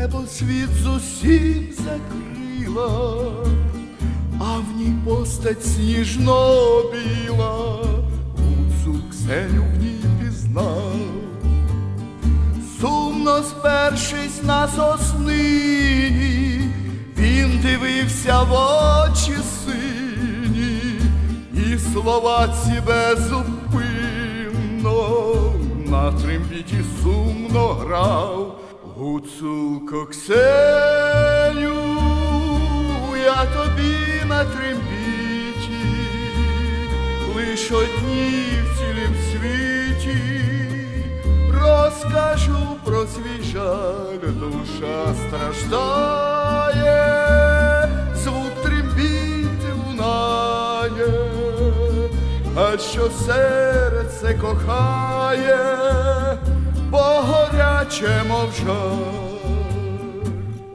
небо світ зусім закрила, а в ній постать сніжно-біла, Гуцул Ксеню в ній пізнав. Сумно спершись на соснині, він дивився в очі сині, і слова ці безупинно на трембіті сумно грав. Гуцулко Ксеню, я тобі на трембіті лиш одні в цілім світі розкажу про свій жаль. Душа страждає, звук трембіти лунає, а що серце кохає, бо горяче мов жар.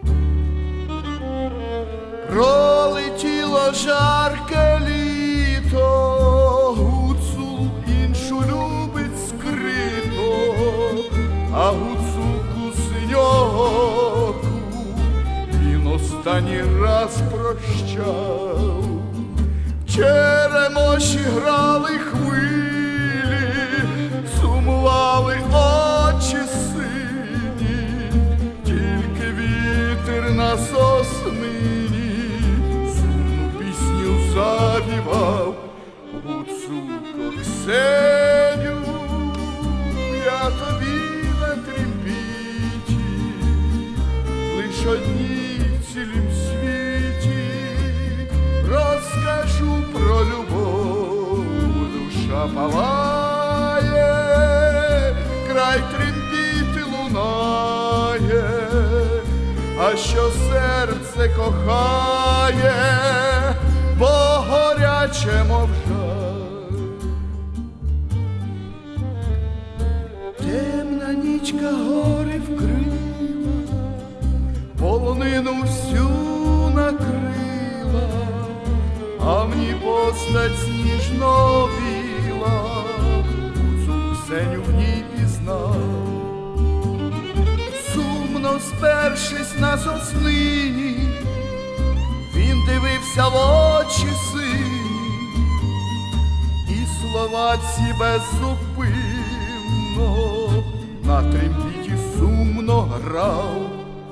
Пролетіло жарке літо, Гуцул іншу любить скрито, а гуцулку синьоку він останній раз прощав. В черемоші грали хвилі, сумували очі сині, тільки вітер на соснині сумну пісню завівав. Гуцулко Ксеню, я тобі на трембіті лиш одні в цілім світі розкажу про любов. Душа палає, край трембіти лунає, а що серце кохає, бо горяче мов жар. Темна нічка гори вкрила, полонину всю накрила, а в ній постать сніжно-біла, Гуцул Ксеню в ній пізнав. Сумно спершись на соснині, він дивився в очі сині, і слова ці беззупинно на трембіті сумно грав.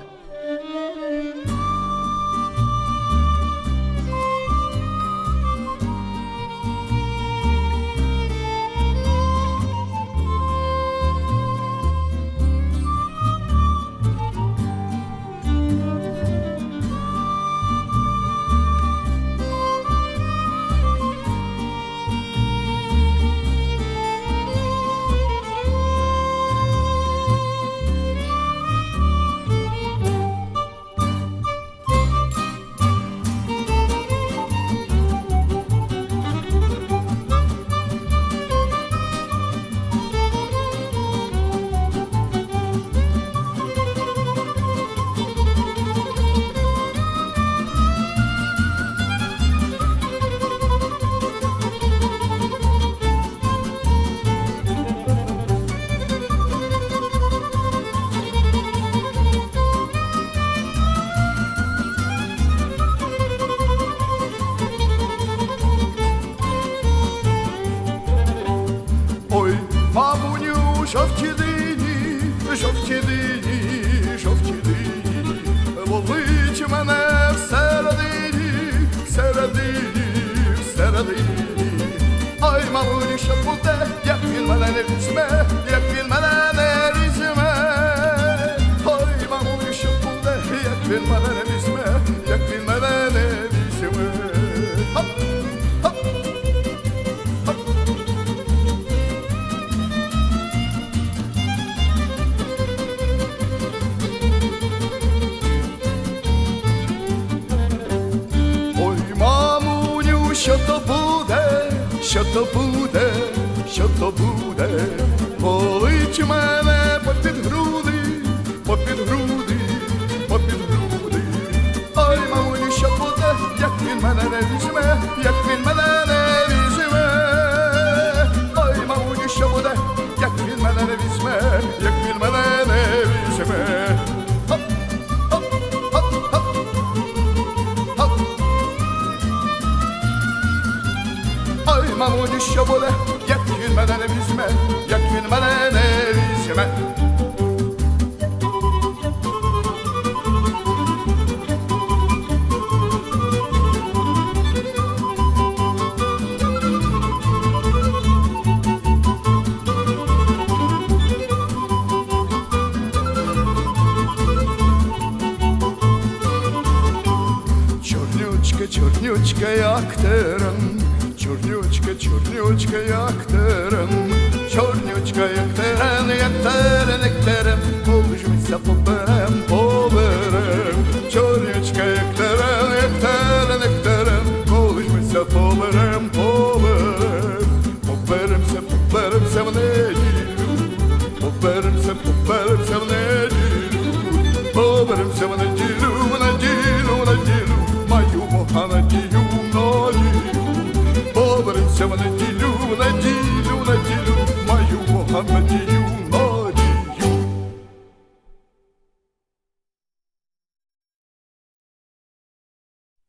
Жовті дині, жовті дині, жовті дині, ловить мене всередині, всередині, всередині. Ой, мамулі, що буде, як він мене не візьме, як він мене не візьме. Ой, мамулі, що буде, як він мене не візьме, як він мене не візьме. Хоп, хоп. Що то буде, що то буде, що то буде, болить мене попід груди, попід груди, попід груди. Ой, мамулі, що буде, як він мене не візьме, як він мене не візьме. Ой, мамулі, що буде, як він мене не візьме, як він мене не візьме. Хоп, що буде, як він мене не візьме, як він мене не візьме. Чорнючка, чорнючка, як терен, чорнючка, чорнючка, як терен.